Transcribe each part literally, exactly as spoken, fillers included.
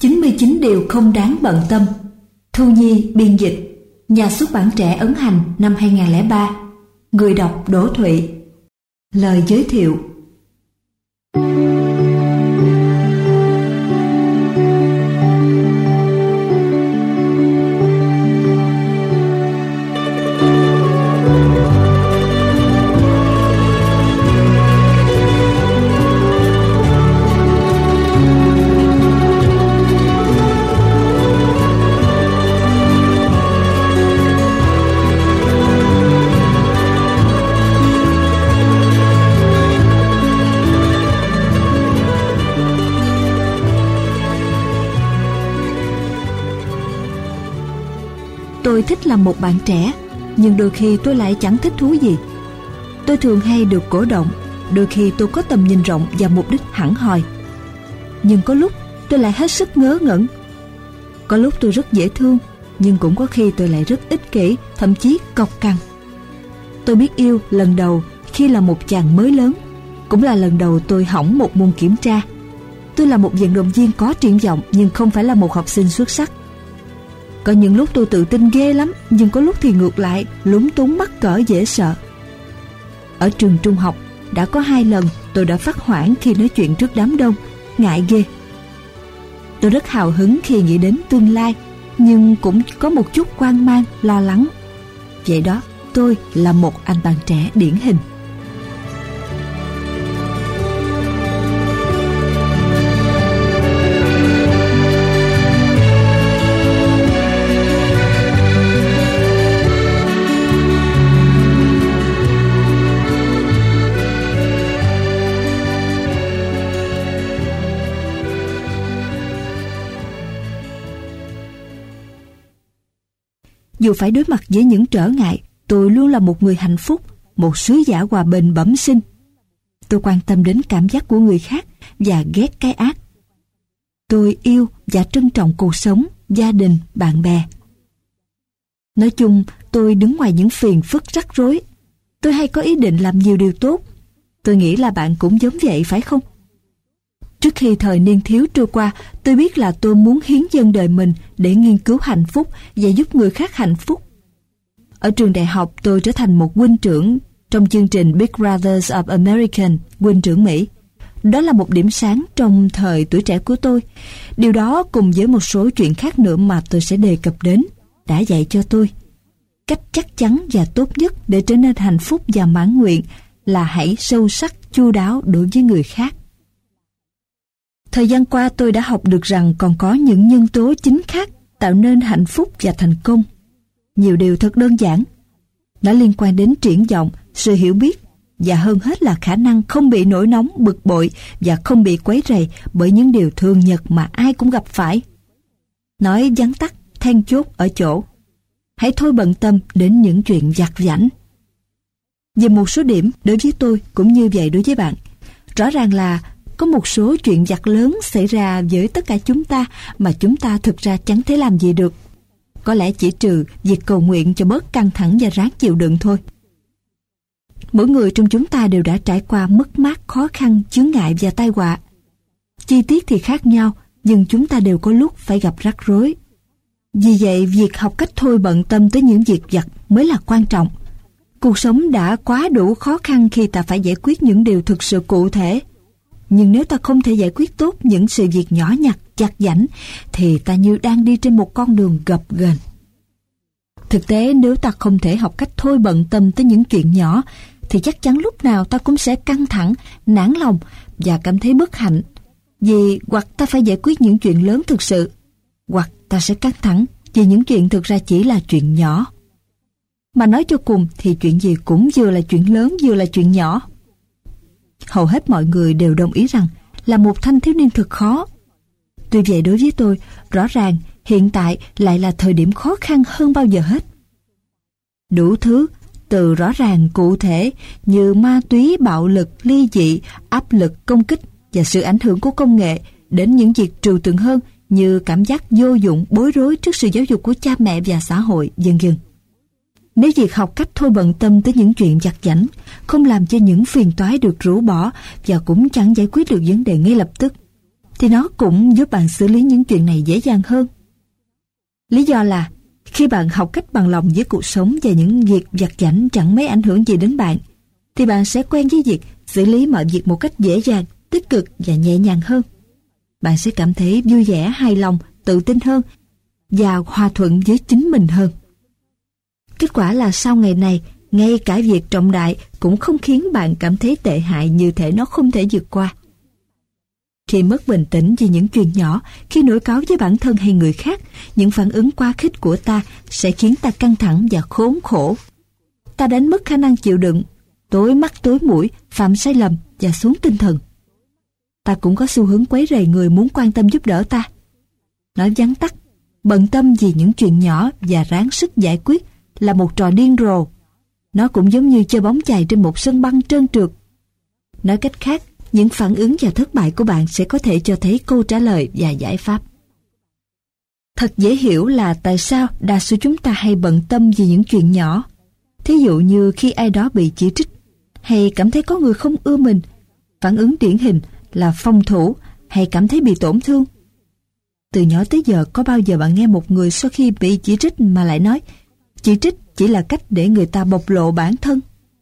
chín mươi chín điều không đáng bận tâm. Thu Nhi biên dịch. Nhà xuất bản Trẻ ấn hành năm hai không không ba. Người đọc Đỗ Thụy. Lời giới thiệu. Tôi thích làm một bạn trẻ, nhưng đôi khi tôi lại chẳng thích thú gì. Tôi thường hay được cổ động, đôi khi tôi có tầm nhìn rộng và mục đích hẳn hoi. Nhưng có lúc tôi lại hết sức ngớ ngẩn. Có lúc tôi rất dễ thương, nhưng cũng có khi tôi lại rất ích kỷ, thậm chí cọc cằn. Tôi biết yêu lần đầu khi là một chàng mới lớn, cũng là lần đầu tôi hỏng một môn kiểm tra. Tôi là một vận động viên có triển vọng, nhưng không phải là một học sinh xuất sắc. Có những lúc tôi tự tin ghê lắm, nhưng có lúc thì ngược lại, lúng túng mắc cỡ dễ sợ. Ở trường trung học, đã có hai lần tôi đã phát hoảng khi nói chuyện trước đám đông, ngại ghê. Tôi rất hào hứng khi nghĩ đến tương lai, nhưng cũng có một chút hoang mang, lo lắng. Vậy đó, tôi là một anh bạn trẻ điển hình. Dù phải đối mặt với những trở ngại, tôi luôn là một người hạnh phúc, một sứ giả hòa bình bẩm sinh. Tôi quan tâm đến cảm giác của người khác và ghét cái ác. Tôi yêu và trân trọng cuộc sống, gia đình, bạn bè. Nói chung, tôi đứng ngoài những phiền phức rắc rối. Tôi hay có ý định làm nhiều điều tốt. Tôi nghĩ là bạn cũng giống vậy phải không? Trước khi thời niên thiếu trôi qua, tôi biết là tôi muốn hiến dâng đời mình để nghiên cứu hạnh phúc và giúp người khác hạnh phúc. Ở trường đại học, tôi trở thành một huynh trưởng trong chương trình Big Brothers of American, huynh trưởng Mỹ. Đó là một điểm sáng trong thời tuổi trẻ của tôi. Điều đó cùng với một số chuyện khác nữa mà tôi sẽ đề cập đến, đã dạy cho tôi cách chắc chắn và tốt nhất để trở nên hạnh phúc và mãn nguyện là hãy sâu sắc, chu đáo đối với người khác. Thời gian qua tôi đã học được rằng còn có những nhân tố chính khác tạo nên hạnh phúc và thành công. Nhiều điều thật đơn giản. Nó liên quan đến triển vọng, sự hiểu biết và hơn hết là khả năng không bị nổi nóng, bực bội và không bị quấy rầy bởi những điều thường nhật mà ai cũng gặp phải. Nói vắn tắt, then chốt ở chỗ. Hãy thôi bận tâm đến những chuyện vặt vãnh. Về một số điểm, đối với tôi cũng như vậy đối với bạn. Rõ ràng là có một số chuyện vặt lớn xảy ra với tất cả chúng ta mà chúng ta thực ra chẳng thể làm gì được. Có lẽ chỉ trừ việc cầu nguyện cho bớt căng thẳng và ráng chịu đựng thôi. Mỗi người trong chúng ta đều đã trải qua mất mát, khó khăn, chướng ngại và tai họa. Chi tiết thì khác nhau, nhưng chúng ta đều có lúc phải gặp rắc rối. Vì vậy, việc học cách thôi bận tâm tới những việc vặt mới là quan trọng. Cuộc sống đã quá đủ khó khăn khi ta phải giải quyết những điều thực sự cụ thể. Nhưng nếu ta không thể giải quyết tốt những sự việc nhỏ nhặt, vặt vãnh, thì ta như đang đi trên một con đường gập ghềnh. Thực tế, nếu ta không thể học cách thôi bận tâm tới những chuyện nhỏ, thì chắc chắn lúc nào ta cũng sẽ căng thẳng, nản lòng và cảm thấy bất hạnh. Vì hoặc ta phải giải quyết những chuyện lớn thực sự, hoặc ta sẽ căng thẳng vì những chuyện thực ra chỉ là chuyện nhỏ. Mà nói cho cùng thì chuyện gì cũng vừa là chuyện lớn vừa là chuyện nhỏ. Hầu hết mọi người đều đồng ý rằng là một thanh thiếu niên thật khó. Tuy vậy đối với tôi, rõ ràng hiện tại lại là thời điểm khó khăn hơn bao giờ hết. Đủ thứ, từ rõ ràng cụ thể như ma túy, bạo lực, ly dị, áp lực, công kích và sự ảnh hưởng của công nghệ, đến những việc trừu tượng hơn như cảm giác vô dụng, bối rối trước sự giáo dục của cha mẹ và xã hội, vân vân. Nếu việc học cách thôi bận tâm tới những chuyện vặt vãnh không làm cho những phiền toái được rũ bỏ và cũng chẳng giải quyết được vấn đề ngay lập tức, thì nó cũng giúp bạn xử lý những chuyện này dễ dàng hơn. Lý do là khi bạn học cách bằng lòng với cuộc sống và những việc vặt vãnh chẳng mấy ảnh hưởng gì đến bạn, thì bạn sẽ quen với việc xử lý mọi việc một cách dễ dàng, tích cực và nhẹ nhàng hơn. Bạn sẽ cảm thấy vui vẻ, hài lòng, tự tin hơn và hòa thuận với chính mình hơn. Kết quả là sau ngày này, ngay cả việc trọng đại cũng không khiến bạn cảm thấy tệ hại như thể nó không thể vượt qua. Khi mất bình tĩnh vì những chuyện nhỏ, khi nổi cáu với bản thân hay người khác, những phản ứng quá khích của ta sẽ khiến ta căng thẳng và khốn khổ. Ta đánh mất khả năng chịu đựng, tối mắt tối mũi, phạm sai lầm và xuống tinh thần. Ta cũng có xu hướng quấy rầy người muốn quan tâm giúp đỡ ta. Nói vắn tắt, bận tâm vì những chuyện nhỏ và ráng sức giải quyết là một trò điên rồ. Nó cũng giống như chơi bóng chày trên một sân băng trơn trượt. Nói cách khác, những phản ứng và thất bại của bạn sẽ có thể cho thấy câu trả lời và giải pháp. Thật dễ hiểu là tại sao đa số chúng ta hay bận tâm vì những chuyện nhỏ. Thí dụ như khi ai đó bị chỉ trích, hay cảm thấy có người không ưa mình, phản ứng điển hình là phòng thủ hay cảm thấy bị tổn thương. Từ nhỏ tới giờ có bao giờ bạn nghe một người sau khi bị chỉ trích mà lại nói chỉ trích chỉ là cách để người ta bộc lộ bản thân?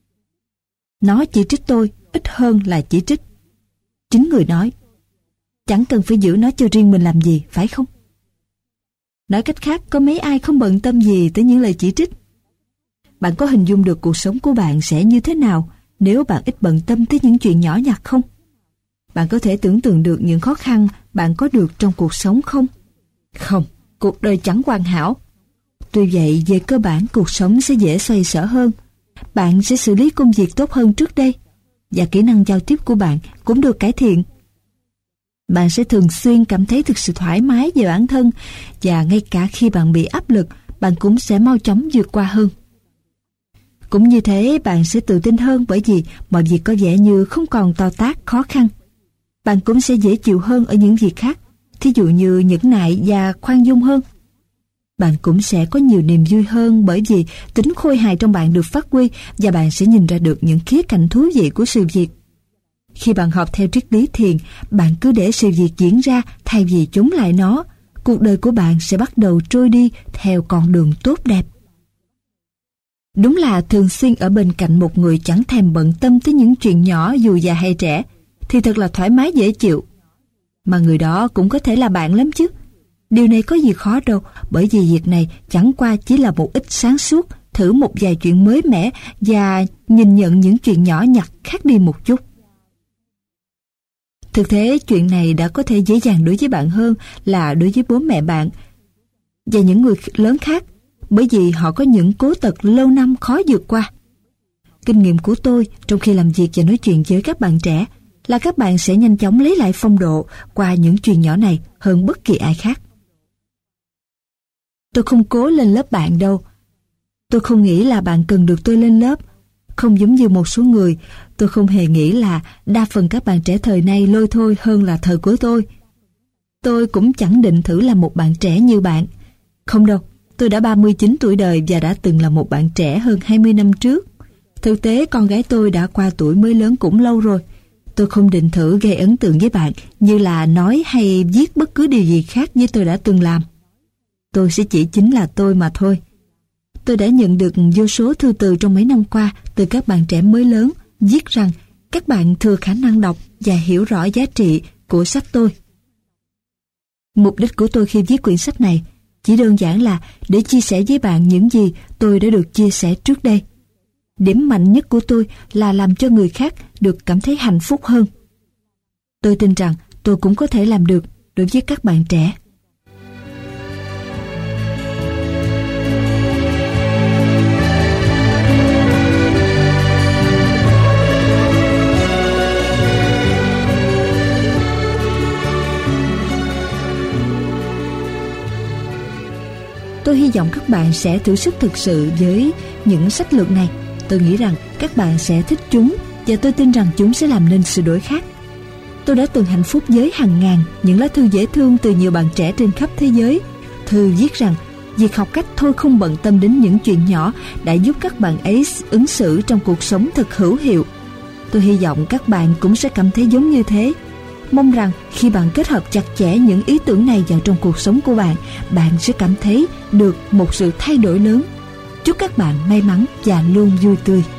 Nó chỉ trích tôi ít hơn là chỉ trích. Chính người nói, chẳng cần phải giữ nó cho riêng mình làm gì, phải không? Nói cách khác, có mấy ai không bận tâm gì tới những lời chỉ trích? Bạn có hình dung được cuộc sống của bạn sẽ như thế nào nếu bạn ít bận tâm tới những chuyện nhỏ nhặt không? Bạn có thể tưởng tượng được những khó khăn bạn có được trong cuộc sống không? Không, cuộc đời chẳng hoàn hảo. Tuy vậy, về cơ bản cuộc sống sẽ dễ xoay sở hơn. Bạn sẽ xử lý công việc tốt hơn trước đây, và kỹ năng giao tiếp của bạn cũng được cải thiện. Bạn sẽ thường xuyên cảm thấy thực sự thoải mái về bản thân, và ngay cả khi bạn bị áp lực, bạn cũng sẽ mau chóng vượt qua hơn. Cũng như thế, bạn sẽ tự tin hơn bởi vì mọi việc có vẻ như không còn to tát, khó khăn. Bạn cũng sẽ dễ chịu hơn ở những việc khác, thí dụ như nhẫn nại và khoan dung hơn. Bạn cũng sẽ có nhiều niềm vui hơn bởi vì tính khôi hài trong bạn được phát huy và bạn sẽ nhìn ra được những khía cạnh thú vị của sự việc. Khi bạn học theo triết lý thiền, bạn cứ để sự việc diễn ra thay vì chống lại nó. Cuộc đời của bạn sẽ bắt đầu trôi đi theo con đường tốt đẹp. Đúng là thường xuyên ở bên cạnh một người chẳng thèm bận tâm tới những chuyện nhỏ dù già hay trẻ thì thật là thoải mái dễ chịu. Mà người đó cũng có thể là bạn lắm chứ. Điều này có gì khó đâu, bởi vì việc này chẳng qua chỉ là một ít sáng suốt, thử một vài chuyện mới mẻ và nhìn nhận những chuyện nhỏ nhặt khác đi một chút. Thực tế, chuyện này đã có thể dễ dàng đối với bạn hơn là đối với bố mẹ bạn và những người lớn khác, bởi vì họ có những cố tật lâu năm khó vượt qua. Kinh nghiệm của tôi trong khi làm việc và nói chuyện với các bạn trẻ là các bạn sẽ nhanh chóng lấy lại phong độ qua những chuyện nhỏ này hơn bất kỳ ai khác. Tôi không cố lên lớp bạn đâu. Tôi không nghĩ là bạn cần được tôi lên lớp. Không giống như một số người, tôi không hề nghĩ là đa phần các bạn trẻ thời nay lôi thôi hơn là thời của tôi. Tôi cũng chẳng định thử làm một bạn trẻ như bạn. Không đâu, tôi đã ba mươi chín tuổi đời và đã từng là một bạn trẻ hơn hai mươi năm trước. Thực tế con gái tôi đã qua tuổi mới lớn cũng lâu rồi. Tôi không định thử gây ấn tượng với bạn như là nói hay viết bất cứ điều gì khác như tôi đã từng làm. Tôi sẽ chỉ chính là tôi mà thôi. Tôi đã nhận được vô số thư từ trong mấy năm qua từ các bạn trẻ mới lớn viết rằng các bạn thừa khả năng đọc và hiểu rõ giá trị của sách tôi. Mục đích của tôi khi viết quyển sách này chỉ đơn giản là để chia sẻ với bạn những gì tôi đã được chia sẻ trước đây. Điểm mạnh nhất của tôi là làm cho người khác được cảm thấy hạnh phúc hơn. Tôi tin rằng tôi cũng có thể làm được đối với các bạn trẻ. Tôi hy vọng các bạn sẽ thử sức thực sự với những sách lược này. Tôi nghĩ rằng các bạn sẽ thích chúng và tôi tin rằng chúng sẽ làm nên sự đổi khác. Tôi đã từng hạnh phúc với hàng ngàn những lá thư dễ thương từ nhiều bạn trẻ trên khắp thế giới. Thư viết rằng việc học cách thôi không bận tâm đến những chuyện nhỏ đã giúp các bạn ấy ứng xử trong cuộc sống thật hữu hiệu. Tôi hy vọng các bạn cũng sẽ cảm thấy giống như thế. Mong rằng khi bạn kết hợp chặt chẽ những ý tưởng này vào trong cuộc sống của bạn, bạn sẽ cảm thấy được một sự thay đổi lớn. Chúc các bạn may mắn và luôn vui tươi.